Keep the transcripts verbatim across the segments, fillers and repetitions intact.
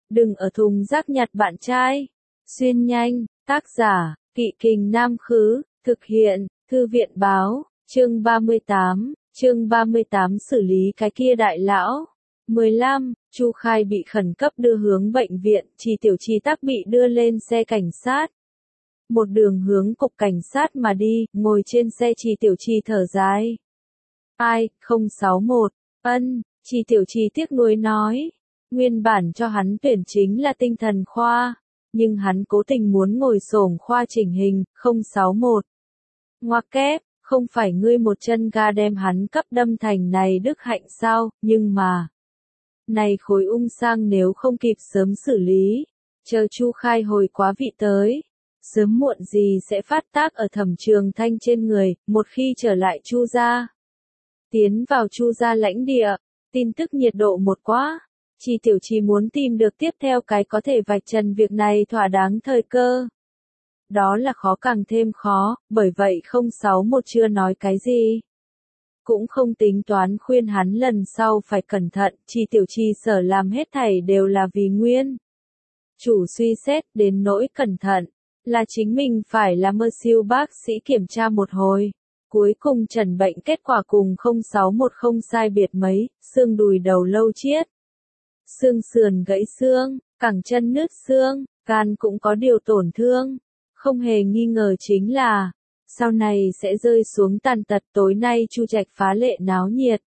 Đừng ở thùng rác nhặt bạn trai. Xuyên nhanh, tác giả, Kỵ Kình Nam Khứ, thực hiện, Thư viện Báo, chương ba mươi tám, chương ba mươi tám xử lý cái kia đại lão. mười lăm, Chu Khai bị khẩn cấp đưa hướng bệnh viện, Trì Tiểu Trì tắc bị đưa lên xe cảnh sát. Một đường hướng cục cảnh sát mà đi, ngồi trên xe Trì Tiểu Trì thở dài. Ai, không sáu một, ân, Trì Tiểu Trì tiếc nuối nói. Nguyên bản cho hắn tuyển chính là tinh thần khoa, nhưng hắn cố tình muốn ngồi xổm khoa chỉnh hình, không sáu một. Ngoặc kép, không phải ngươi một chân ga đem hắn cấp đâm thành này đức hạnh sao, nhưng mà... Này khối ung sang nếu không kịp sớm xử lý, chờ Chu Khai hồi quá vị tới, sớm muộn gì sẽ phát tác ở Thẩm Trường Thanh trên người, một khi trở lại Chu gia. Tiến vào Chu gia lãnh địa, tin tức nhiệt độ một quá, Trì Tiểu Trì muốn tìm được tiếp theo cái có thể vạch trần việc này thỏa đáng thời cơ. Đó là khó càng thêm khó, bởi vậy không sáu một chưa nói cái gì. Cũng không tính toán khuyên hắn lần sau phải cẩn thận, Trì Tiểu Trì sở làm hết thảy đều là vì nguyên. Chủ suy xét đến nỗi cẩn thận, là chính mình phải là mơ siêu bác sĩ kiểm tra một hồi. Cuối cùng trần bệnh kết quả cùng không sáu một không sai biệt mấy, xương đùi đầu lâu chiết. Xương sườn gãy xương, cẳng chân nứt xương, gan cũng có điều tổn thương. Không hề nghi ngờ chính là, sau này sẽ rơi xuống tàn tật. Tối nay Chu Trạch phá lệ náo nhiệt.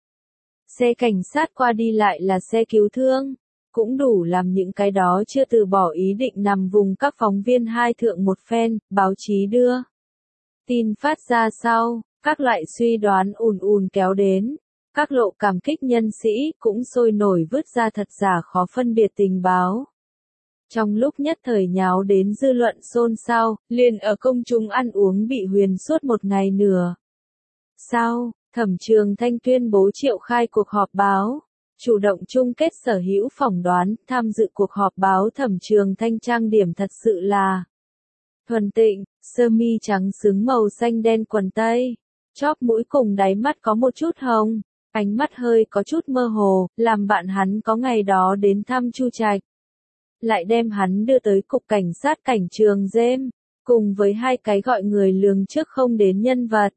Xe cảnh sát qua đi lại là xe cứu thương, cũng đủ làm những cái đó chưa từ bỏ ý định nằm vùng các phóng viên hai thượng một phen, báo chí đưa. Tin phát ra sau, các loại suy đoán ùn ùn kéo đến. Các lộ cảm kích nhân sĩ cũng sôi nổi vứt ra thật giả khó phân biệt tình báo. Trong lúc nhất thời nháo đến dư luận xôn xao, liền ở công chúng ăn uống bị huyền suốt một ngày nửa. Sau, Thẩm Trường Thanh tuyên bố triệu khai cuộc họp báo, chủ động chung kết sở hữu phỏng đoán, tham dự cuộc họp báo Thẩm Trường Thanh trang điểm thật sự là thuần tịnh, sơ mi trắng xứng màu xanh đen quần tây, chóp mũi cùng đáy mắt có một chút hồng. Ánh mắt hơi có chút mơ hồ, làm bạn hắn có ngày đó đến thăm Chu Trạch. Lại đem hắn đưa tới cục cảnh sát cảnh trường Gem, cùng với hai cái gọi người lường trước không đến nhân vật.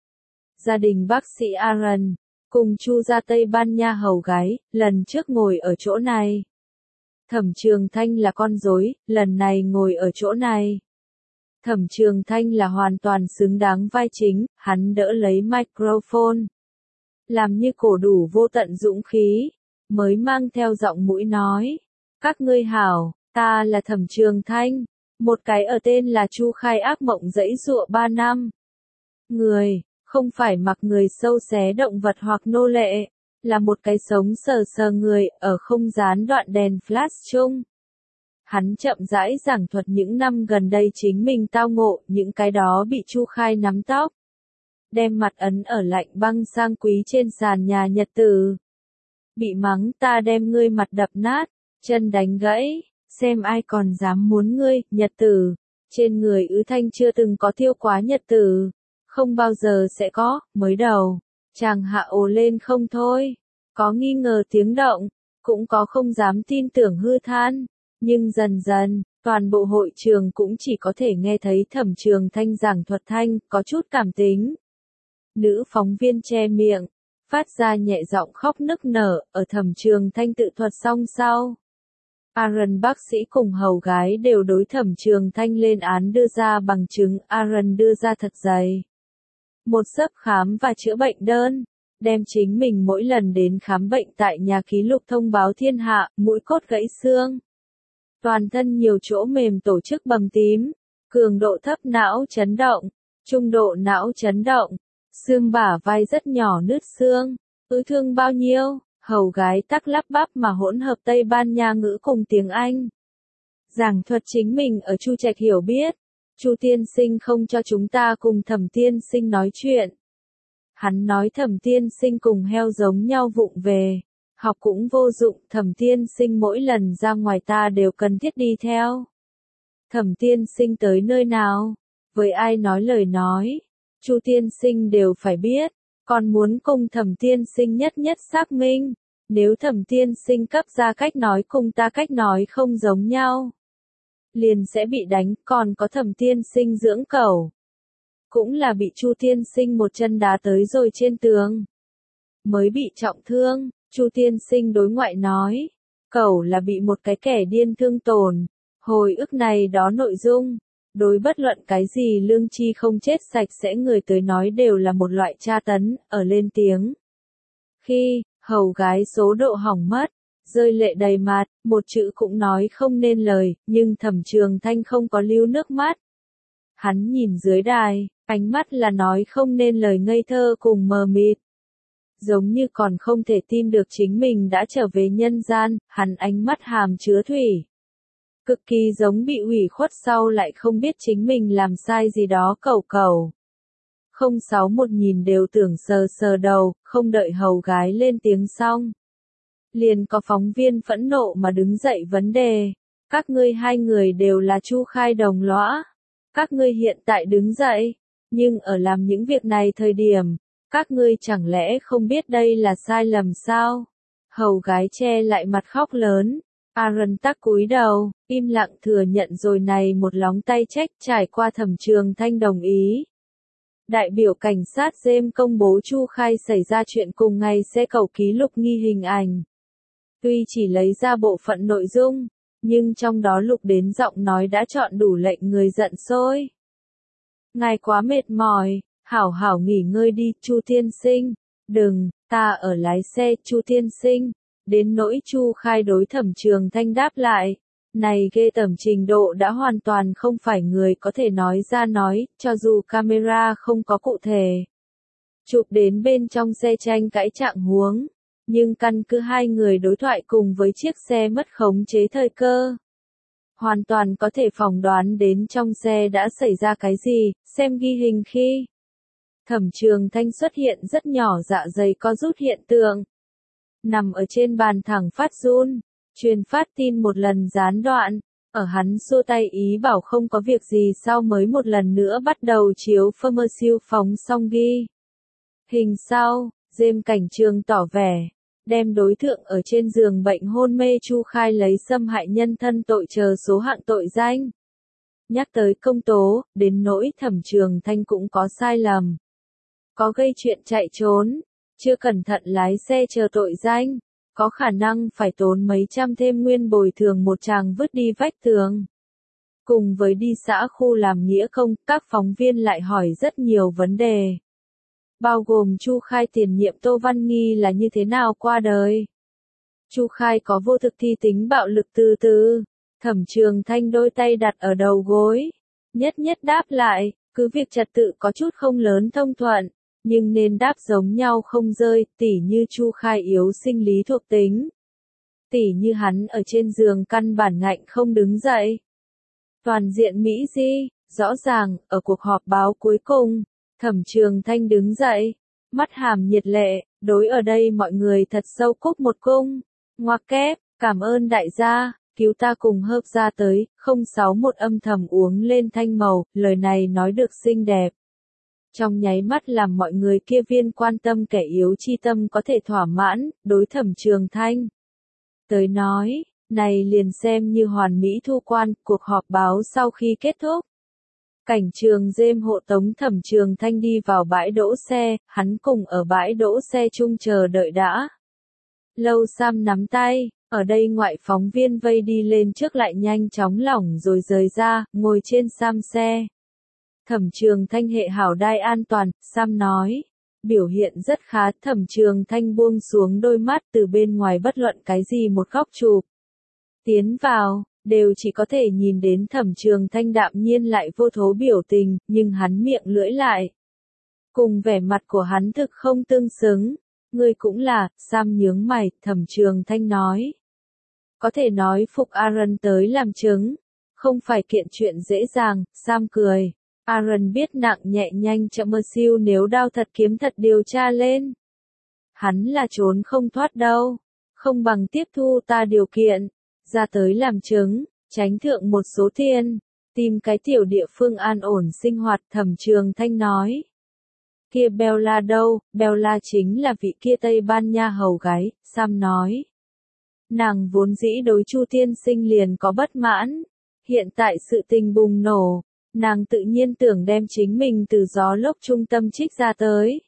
Gia đình bác sĩ Aaron, cùng Chu gia Tây Ban Nha hầu gái, lần trước ngồi ở chỗ này. Thẩm Trường Thanh là con rối, lần này ngồi ở chỗ này. Thẩm Trường Thanh là hoàn toàn xứng đáng vai chính, hắn đỡ lấy microphone. Làm như cổ đủ vô tận dũng khí, mới mang theo giọng mũi nói. Các ngươi hảo, ta là Thẩm Trường Thanh, một cái ở tên là Chu Khai ác mộng dẫy dụa ba năm. Người, không phải mặc người sâu xé động vật hoặc nô lệ, là một cái sống sờ sờ người ở không gián đoạn đèn flash chung. Hắn chậm rãi giảng thuật những năm gần đây chính mình tao ngộ, những cái đó bị Chu Khai nắm tóc. Đem mặt ấn ở lạnh băng sang quý trên sàn nhà nhật tử. Bị mắng ta đem ngươi mặt đập nát, chân đánh gãy, xem ai còn dám muốn ngươi, nhật tử. Trên người Ứ Thanh chưa từng có tiêu quá nhật tử, không bao giờ sẽ có, mới đầu. Chàng hạ ồ lên không thôi, có nghi ngờ tiếng động, cũng có không dám tin tưởng hư than. Nhưng dần dần, toàn bộ hội trường cũng chỉ có thể nghe thấy Thẩm Trường Thanh giảng thuật thanh, có chút cảm tính. Nữ phóng viên che miệng, phát ra nhẹ giọng khóc nức nở, ở Thẩm Trường Thanh tự thuật xong sau. Aaron bác sĩ cùng hầu gái đều đối Thẩm Trường Thanh lên án đưa ra bằng chứng, Aaron đưa ra thật dày. Một xấp khám và chữa bệnh đơn, đem chính mình mỗi lần đến khám bệnh tại nhà ký lục thông báo thiên hạ, mũi cốt gãy xương. Toàn thân nhiều chỗ mềm tổ chức bầm tím, cường độ thấp não chấn động, trung độ não chấn động. Xương bả vai rất nhỏ nứt xương, ứ thương bao nhiêu, hầu gái tắc lắp bắp mà hỗn hợp Tây Ban Nha ngữ cùng tiếng Anh. Giảng thuật chính mình ở Chu Trạch hiểu biết, Chu tiên sinh không cho chúng ta cùng Thẩm tiên sinh nói chuyện. Hắn nói Thẩm tiên sinh cùng heo giống nhau vụng về, học cũng vô dụng, Thẩm tiên sinh mỗi lần ra ngoài ta đều cần thiết đi theo. Thẩm tiên sinh tới nơi nào, với ai nói lời nói. Chu tiên sinh đều phải biết, còn muốn cùng Thẩm tiên sinh nhất nhất xác minh, Nếu Thẩm tiên sinh cấp ra cách nói cùng ta cách nói không giống nhau, liền sẽ bị đánh, còn có Thẩm tiên sinh dưỡng cẩu, cũng là bị Chu tiên sinh một chân đá tới rồi trên tường, mới bị trọng thương. Chu tiên sinh đối ngoại nói, cẩu là bị một cái kẻ điên thương tổn. Hồi ức này đó nội dung, đối bất luận cái gì lương tri không chết sạch sẽ người tới nói đều là một loại tra tấn. Ở lên tiếng khi, hầu gái số độ hỏng mất, rơi lệ đầy mặt, một chữ cũng nói không nên lời, nhưng Thẩm Trường Thanh không có lưu nước mắt. Hắn nhìn dưới đài, ánh mắt là nói không nên lời ngây thơ cùng mờ mịt. Giống như còn không thể tin được chính mình đã trở về nhân gian, hắn ánh mắt hàm chứa thủy. Cực kỳ giống bị ủy khuất sau lại không biết chính mình làm sai gì đó cẩu cẩu. không sáu một nhìn đều tưởng sờ sờ đầu, không đợi hầu gái lên tiếng xong. Liền có phóng viên phẫn nộ mà đứng dậy vấn đề. Các ngươi hai người đều là Chu Khai đồng lõa. Các ngươi hiện tại đứng dậy, nhưng ở làm những việc này thời điểm, các ngươi chẳng lẽ không biết đây là sai lầm sao? Hầu gái che lại mặt khóc lớn. Aaron tắc cúi đầu, im lặng thừa nhận rồi này một lóng tay trách. Trải qua Thẩm Trường Thanh đồng ý. Đại biểu cảnh sát James công bố Chu Khai xảy ra chuyện cùng ngày xe cẩu ký lục nghi hình ảnh. Tuy chỉ lấy ra bộ phận nội dung, nhưng trong đó lục đến giọng nói đã chọn đủ lệnh người giận sôi. Ngài quá mệt mỏi, hảo hảo nghỉ ngơi đi, Chu tiên sinh. Đừng, ta ở lái xe, Chu tiên sinh. Đến nỗi Chu Khai đối Thẩm Trường Thanh đáp lại, này ghê tởm trình độ đã hoàn toàn không phải người có thể nói ra nói, cho dù camera không có cụ thể chụp đến bên trong xe tranh cãi trạng huống, nhưng căn cứ hai người đối thoại cùng với chiếc xe mất khống chế thời cơ, hoàn toàn có thể phỏng đoán đến trong xe đã xảy ra cái gì. Xem ghi hình khi Thẩm Trường Thanh xuất hiện rất nhỏ dạ dày co rút hiện tượng, nằm ở trên bàn thẳng phát run. Truyền phát tin một lần gián đoạn, ở hắn xua tay ý bảo không có việc gì sau mới một lần nữa bắt đầu chiếu Pharmacy phóng xong ghi hình sau. James cảnh trường tỏ vẻ, đem đối tượng ở trên giường bệnh hôn mê Chu Khai lấy xâm hại nhân thân tội chờ số hạng tội danh. Nhắc tới công tố, đến nỗi Thẩm Trường Thanh cũng có sai lầm, có gây chuyện chạy trốn, chưa cẩn thận lái xe chờ tội danh, có khả năng phải tốn mấy trăm thêm nguyên bồi thường một chàng vứt đi vách tường. Cùng với đi xã khu làm nghĩa công, các phóng viên lại hỏi rất nhiều vấn đề, bao gồm Chu Khai tiền nhiệm Tô Văn Nghi là như thế nào qua đời. Chu Khai có vô thực thi tính bạo lực từ từ. Thẩm Trường Thanh đôi tay đặt ở đầu gối, nhất nhất đáp lại, cứ việc trật tự có chút không lớn thông thuận, nhưng nên đáp giống nhau không rơi. Tỉ như Chu Khai yếu sinh lý thuộc tính, tỉ như hắn ở trên giường căn bản ngạnh không đứng dậy. Toàn diện Mỹ Di, rõ ràng, ở cuộc họp báo cuối cùng, Thẩm Trường Thanh đứng dậy, mắt hàm nhiệt lệ, đối ở đây mọi người thật sâu cúc một cung, ngoặc kép, cảm ơn đại gia, cứu ta cùng Hợp gia tới. Không sáu một âm thầm uống lên thanh màu, lời này nói được xinh đẹp, trong nháy mắt làm mọi người kia viên quan tâm kẻ yếu chi tâm có thể thỏa mãn. Đối Thẩm Trường Thanh tới nói, này liền xem như hoàn mỹ thu quan. Cuộc họp báo sau khi kết thúc, cảnh trường James hộ tống Thẩm Trường Thanh đi vào bãi đỗ xe, hắn cùng ở bãi đỗ xe chung chờ đợi đã lâu. Sam nắm tay, ở đây ngoại phóng viên vây đi lên trước lại nhanh chóng lỏng rồi rời ra, ngồi trên Sam xe. Thẩm Trường Thanh hệ hảo đai an toàn, Sam nói. Biểu hiện rất khá. Thẩm Trường Thanh buông xuống đôi mắt, từ bên ngoài bất luận cái gì một góc chụp tiến vào, đều chỉ có thể nhìn đến Thẩm Trường Thanh đạm nhiên lại vô thố biểu tình, nhưng hắn miệng lưỡi lại cùng vẻ mặt của hắn thực không tương xứng. Ngươi cũng là. Sam nhướng mày. Thẩm Trường Thanh nói, có thể nói phục Aaron tới làm chứng, không phải kiện chuyện dễ dàng. Sam cười. Aaron biết nặng nhẹ nhanh chậm mơ siêu, nếu đao thật kiếm thật điều tra lên, hắn là trốn không thoát đâu. Không bằng tiếp thu ta điều kiện, ra tới làm chứng, tránh thượng một số tiền, tìm cái tiểu địa phương an ổn sinh hoạt. Thẩm Trường Thanh nói. Kia Bella đâu? Bella chính là vị kia Tây Ban Nha hầu gái, Sam nói. Nàng vốn dĩ đối Chu tiên sinh liền có bất mãn. Hiện tại sự tình bùng nổ, nàng tự nhiên tưởng đem chính mình từ gió lốc trung tâm trích ra tới.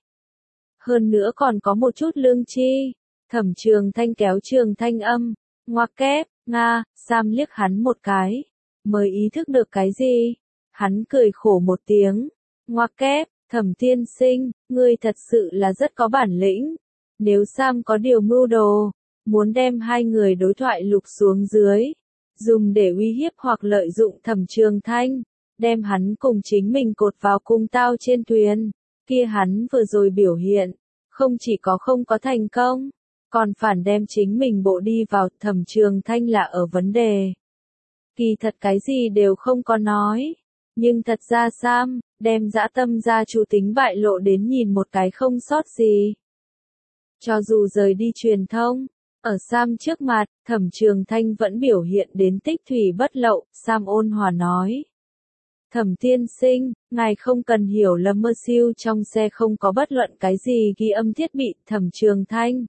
Hơn nữa còn có một chút lương chi. Thẩm Trường Thanh kéo Trường Thanh âm, ngoặc kép, Nga, Sam liếc hắn một cái, mới ý thức được cái gì. Hắn cười khổ một tiếng, ngoặc kép, Thẩm tiên sinh, ngươi thật sự là rất có bản lĩnh. Nếu Sam có điều mưu đồ, muốn đem hai người đối thoại lục xuống dưới, dùng để uy hiếp hoặc lợi dụng Thẩm Trường Thanh, đem hắn cùng chính mình cột vào cung tao trên thuyền, kia hắn vừa rồi biểu hiện, không chỉ có không có thành công, còn phản đem chính mình bộ đi vào. Thẩm Trường Thanh là ở vấn đề. Kỳ thật cái gì đều không có nói, nhưng thật ra Sam, đem dã tâm gia chủ tính bại lộ đến nhìn một cái không sót gì. Cho dù rời đi truyền thông, ở Sam trước mặt, Thẩm Trường Thanh vẫn biểu hiện đến tích thủy bất lậu. Sam ôn hòa nói. Thẩm tiên sinh, ngài không cần hiểu lầm, mơ siêu trong xe không có bất luận cái gì ghi âm thiết bị. Thẩm Trường Thanh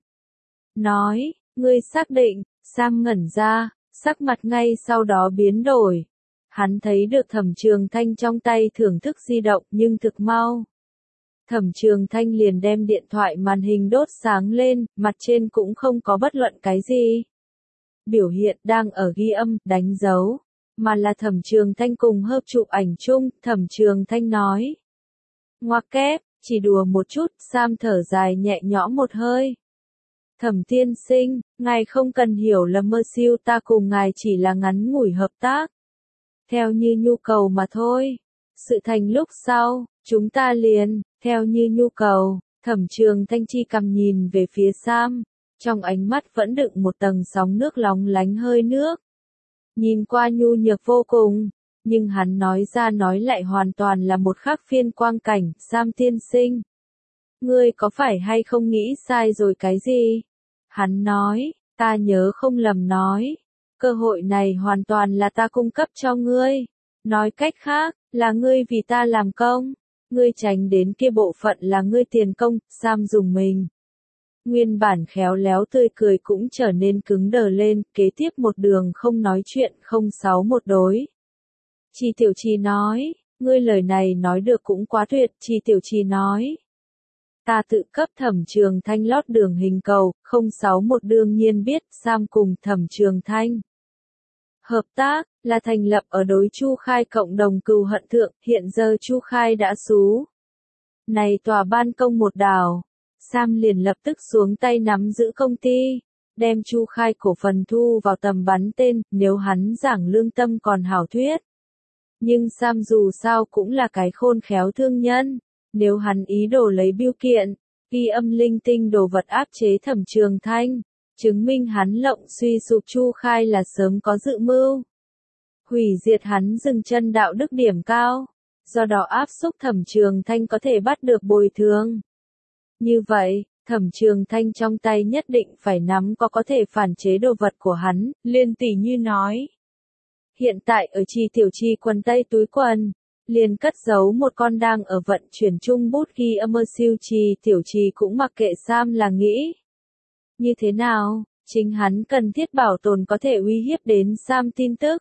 nói, ngươi xác định. Sam ngẩn ra, sắc mặt ngay sau đó biến đổi. Hắn thấy được Thẩm Trường Thanh trong tay thưởng thức di động nhưng thực mau. Thẩm Trường Thanh liền đem điện thoại màn hình đốt sáng lên, mặt trên cũng không có bất luận cái gì biểu hiện đang ở ghi âm, đánh dấu, mà là Thẩm Trường Thanh cùng hợp chụp ảnh chung. Thẩm Trường Thanh nói. Ngoặc kép, chỉ đùa một chút. Sam thở dài nhẹ nhõm một hơi. Thẩm tiên sinh, ngài không cần hiểu lầm, mơ siêu ta cùng ngài chỉ là ngắn ngủi hợp tác. Theo như nhu cầu mà thôi. Sự thành lúc sau, chúng ta liền, theo như nhu cầu. Thẩm Trường Thanh chi cầm nhìn về phía Sam, trong ánh mắt vẫn đựng một tầng sóng nước lóng lánh hơi nước. Nhìn qua nhu nhược vô cùng, nhưng hắn nói ra nói lại hoàn toàn là một khác phiên quang cảnh. Sam tiên sinh, ngươi có phải hay không nghĩ sai rồi cái gì? Hắn nói, ta nhớ không lầm nói, cơ hội này hoàn toàn là ta cung cấp cho ngươi. Nói cách khác, là ngươi vì ta làm công, ngươi tránh đến kia bộ phận là ngươi tiền công. Sam dùng mình. Nguyên bản khéo léo tươi cười cũng trở nên cứng đờ lên, kế tiếp một đường không nói chuyện. Không sáu một đối. Chi Tiểu Chi nói, ngươi lời này nói được cũng quá tuyệt. Chi Tiểu Chi nói, ta tự cấp Thẩm Trường Thanh lót đường hình cầu. Không sáu một đương nhiên biết Sam cùng Thẩm Trường Thanh hợp tác là thành lập ở đối Chu Khai cộng đồng cừu hận thượng. Hiện giờ Chu Khai đã xú này tòa ban công một đảo, Sam liền lập tức xuống tay nắm giữ công ty, đem Chu Khai cổ phần thu vào tầm bắn tên. Nếu hắn giảng lương tâm còn hảo thuyết, nhưng Sam dù sao cũng là cái khôn khéo thương nhân. Nếu hắn ý đồ lấy bưu kiện, ghi âm linh tinh đồ vật áp chế Thẩm Trường Thanh, chứng minh hắn lộng suy sụp Chu Khai là sớm có dự mưu, hủy diệt hắn dừng chân đạo đức điểm cao, do đó áp xúc Thẩm Trường Thanh có thể bắt được bồi thường. Như vậy, Thẩm Trường Thanh trong tay nhất định phải nắm có có thể phản chế đồ vật của hắn. Liên tỷ như nói, hiện tại ở Chi Tiểu Chi quần tây túi quần, liền cất giấu một con đang ở vận chuyển chung bút ghi âm. Siêu Chi Tiểu Chi cũng mặc kệ Sam là nghĩ như thế nào, chính hắn cần thiết bảo tồn có thể uy hiếp đến Sam tin tức.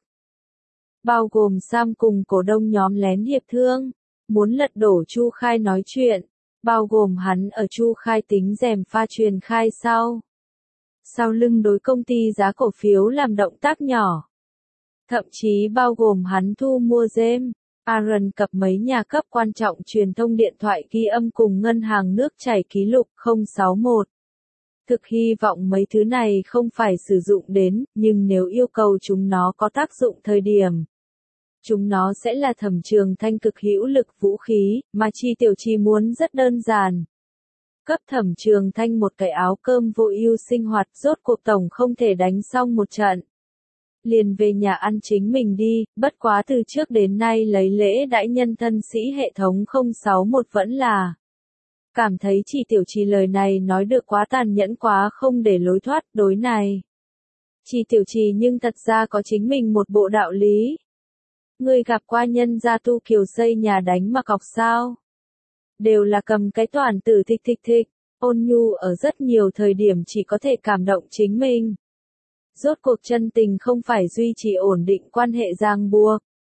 Bao gồm Sam cùng cổ đông nhóm lén hiệp thương, muốn lật đổ Chu Khai nói chuyện, bao gồm hắn ở Chu Khai tính rèm pha truyền khai sau. Sau lưng đối công ty giá cổ phiếu làm động tác nhỏ. Thậm chí bao gồm hắn thu mua James Aaron cập mấy nhà cấp quan trọng truyền thông điện thoại ghi âm cùng ngân hàng nước chảy ký lục. Không sáu một. Thực hy vọng mấy thứ này không phải sử dụng đến, nhưng nếu yêu cầu chúng nó có tác dụng thời điểm, chúng nó sẽ là Thẩm Trường Thanh cực hữu lực vũ khí, mà Chi Tiểu Chi muốn rất đơn giản. Cấp Thẩm Trường Thanh một cái áo cơm vô ưu sinh hoạt. Rốt cuộc tổng không thể đánh xong một trận liền về nhà ăn chính mình đi. Bất quá từ trước đến nay lấy lễ đãi nhân thân sĩ hệ thống. Không sáu một vẫn là cảm thấy Chi Tiểu Chi lời này nói được quá tàn nhẫn, quá không để lối thoát. Đối này, Chi Tiểu Chi nhưng thật ra có chính mình một bộ đạo lý. Ngươi gặp qua nhân gia tu kiều xây nhà đánh mà cọc sao? đều là cầm cái toàn tử thịch thịch thịch, ôn nhu ở rất nhiều thời điểm chỉ có thể cảm động chính mình. Rốt cuộc chân tình không phải duy trì ổn định quan hệ ràng buộc.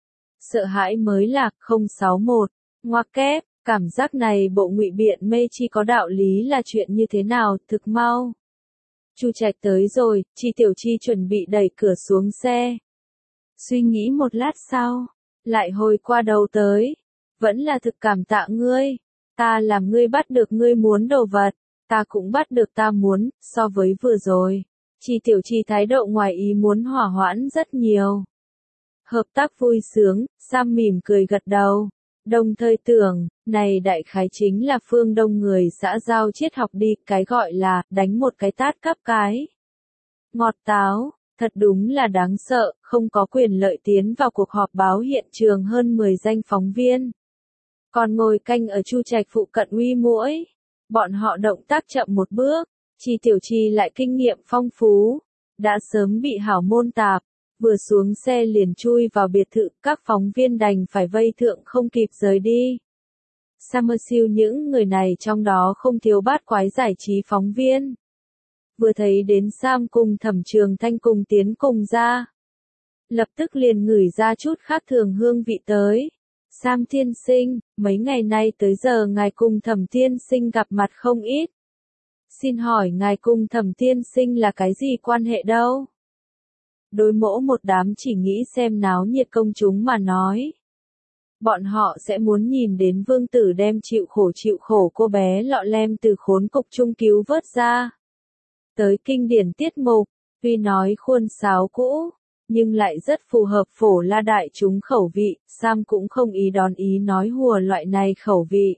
Sợ hãi mới là không sáu một, ngoặc kép, cảm giác này bộ ngụy biện mê chi có đạo lý là chuyện như thế nào, thực mau. Chu Trạch tới rồi, Chi Tiểu Chi chuẩn bị đẩy cửa xuống xe. Suy nghĩ một lát sau, lại hồi qua đầu tới. Vẫn là thực cảm tạ ngươi, ta làm ngươi bắt được ngươi muốn đồ vật, ta cũng bắt được ta muốn, so với vừa rồi. Chi Tiểu Chi thái độ ngoài ý muốn hỏa hoãn rất nhiều. Hợp tác vui sướng, Sam mỉm cười gật đầu. Đồng thời tưởng, này đại khái chính là phương Đông người xã giao triết học đi, cái gọi là, đánh một cái tát cắp cái. Ngọt táo, thật đúng là đáng sợ, không có quyền lợi tiến vào cuộc họp báo hiện trường hơn mười danh phóng viên. Còn ngồi canh ở Chu Trạch phụ cận uy muỗi. Bọn họ động tác chậm một bước, Chi Tiểu Chi lại kinh nghiệm phong phú, đã sớm bị hảo môn tạp. Vừa xuống xe liền chui vào biệt thự, các phóng viên đành phải vây thượng không kịp rời đi. Summerfield những người này trong đó không thiếu bát quái giải trí phóng viên. Vừa thấy đến Sam cùng Thẩm Trường Thanh cùng tiến cùng ra. Lập tức liền ngửi ra chút khác thường hương vị tới. Sam tiên sinh, mấy ngày nay tới giờ ngài cùng Thẩm tiên sinh gặp mặt không ít. Xin hỏi ngài cùng Thẩm tiên sinh là cái gì quan hệ đâu? Đối mỗ một đám chỉ nghĩ xem náo nhiệt công chúng mà nói. Bọn họ sẽ muốn nhìn đến vương tử đem chịu khổ chịu khổ cô bé lọ lem từ khốn cục trung cứu vớt ra. Tới kinh điển tiết mục, tuy nói khuôn sáo cũ, nhưng lại rất phù hợp phổ la đại chúng khẩu vị, Sam cũng không ý đón ý nói hùa loại này khẩu vị.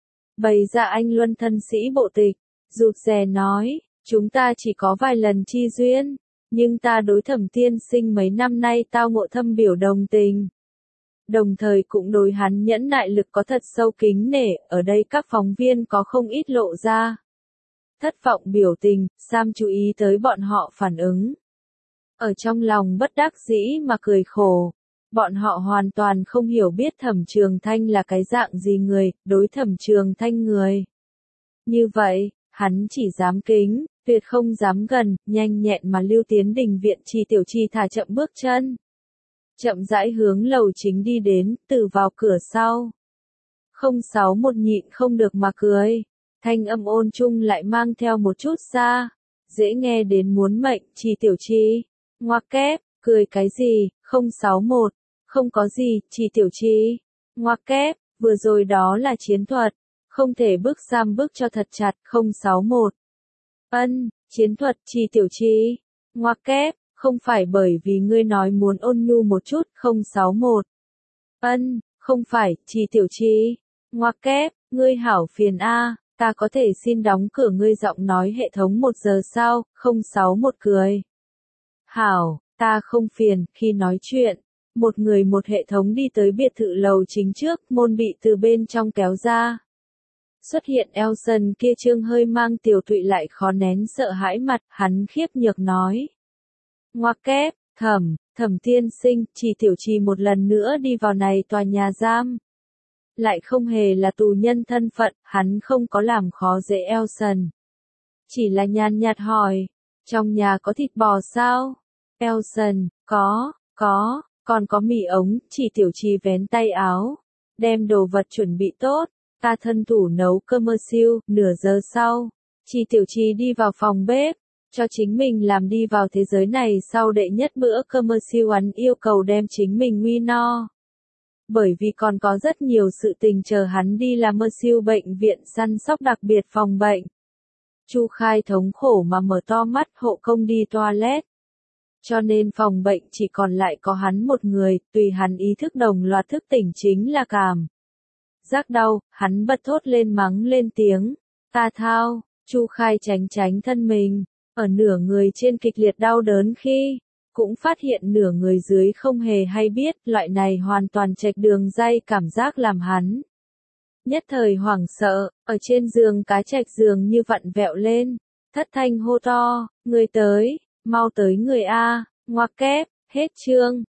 Bày ra anh luân thân sĩ bộ tịch, rụt rè nói, chúng ta chỉ có vài lần chi duyên. Nhưng ta đối Thẩm tiên sinh mấy năm nay tao ngộ thâm biểu đồng tình. Đồng thời cũng đối hắn nhẫn nại lực có thật sâu kính nể, ở đây các phóng viên có không ít lộ ra. Thất vọng biểu tình, Sam chú ý tới bọn họ phản ứng. Ở trong lòng bất đắc dĩ mà cười khổ. Bọn họ hoàn toàn không hiểu biết Thẩm Trường Thanh là cái dạng gì người, đối Thẩm Trường Thanh người. Như vậy, hắn chỉ dám kính. Tuyệt không dám gần, nhanh nhẹn mà lưu tiến đình viện. Chi Tiểu Chi thả chậm bước chân. Chậm rãi hướng lầu chính đi đến, từ vào cửa sau. không sáu một nhịn không được mà cười. Thanh âm ôn chung lại mang theo một chút xa. Dễ nghe đến muốn mệnh, Chi Tiểu Chi. Ngoặc kép, cười cái gì, không sáu một. Không có gì, Chi Tiểu Chi. Ngoặc kép, vừa rồi đó là chiến thuật. Không thể bước Sam bước cho thật chặt, không sáu một. Ân, chiến thuật, Chi Tiểu Chi. Ngoặc kép, không phải bởi vì ngươi nói muốn ôn nhu một chút, không sáu một. Ân, không phải, Chi Tiểu Chi. Ngoặc kép, ngươi hảo phiền a, ta có thể xin đóng cửa ngươi giọng nói hệ thống một giờ sau, không sáu một cười. Hảo, ta không phiền, khi nói chuyện, một người một hệ thống đi tới biệt thự lầu chính trước, môn bị từ bên trong kéo ra. Xuất hiện Elson kia trương hơi mang tiểu tụy lại khó nén sợ hãi mặt, hắn khiếp nhược nói. Ngoặc kép, Thẩm, Thẩm tiên sinh, Chi Tiểu Chi một lần nữa đi vào này tòa nhà giam. Lại không hề là tù nhân thân phận, hắn không có làm khó dễ Elson. Chỉ là nhàn nhạt hỏi, trong nhà có thịt bò sao? Elson, có, có, còn có mì ống. Chi Tiểu Chi vén tay áo, đem đồ vật chuẩn bị tốt. Ta thân thủ nấu cơm siêu, nửa giờ sau, Chi Tiểu Chi đi vào phòng bếp, cho chính mình làm đi vào thế giới này sau đệ nhất bữa cơm siêu, hắn yêu cầu đem chính mình nguy no. Bởi vì còn có rất nhiều sự tình chờ hắn đi làm siêu bệnh viện săn sóc đặc biệt phòng bệnh. Chu Khai thống khổ mà mở to mắt, hộ công đi toilet. Cho nên phòng bệnh chỉ còn lại có hắn một người, tùy hắn ý thức đồng loạt thức tỉnh chính là cảm giác đau, hắn bật thốt lên mắng lên tiếng, ta thao. Chu Khai tránh tránh thân mình, ở nửa người trên kịch liệt đau đớn khi, cũng phát hiện nửa người dưới không hề hay biết, loại này hoàn toàn chệch đường ray cảm giác làm hắn. Nhất thời hoảng sợ, ở trên giường cá trạch giường như vặn vẹo lên, thất thanh hô to, người tới, mau tới người A, ngoặc kép, hết chương.